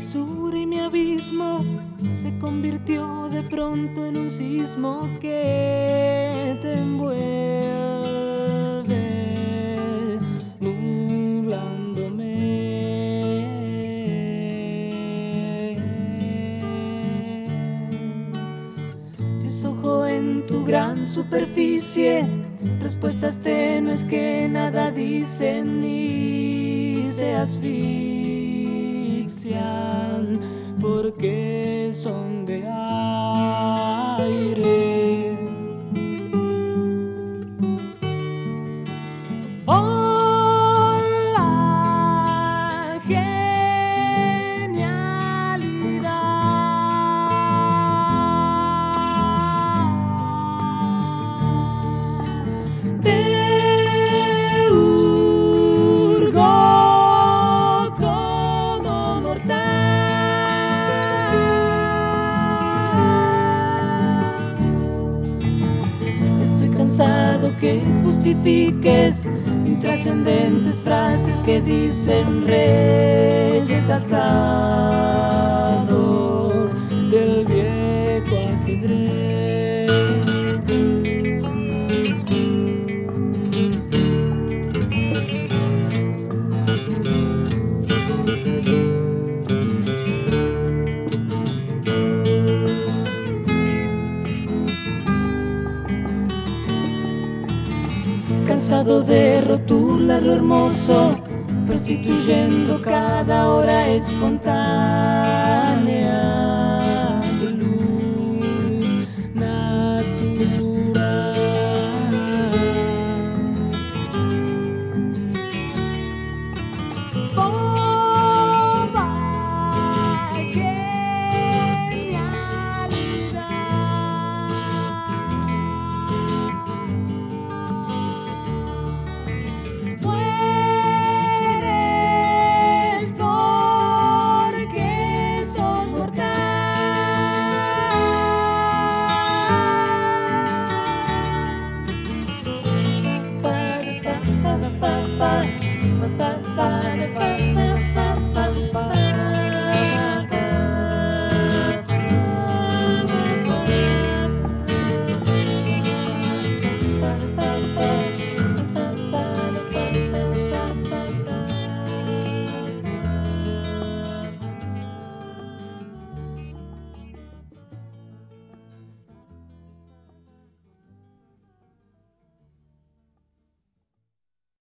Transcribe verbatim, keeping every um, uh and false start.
fisura y mi abismo se convirtió de pronto en un sismo que te envuelve, nublándome. Desojo en tu gran superficie respuestas tenues que nada dicen ni se asfixian porque son de aire. Hola, genialidad. Te hurgo como mortal. Estoy cansado que justifiques intrascendentes frases que dicen reyes gastados del viejo ajedrez. Cansado de rotular lo hermoso, prostituyendo cada hora espontánea.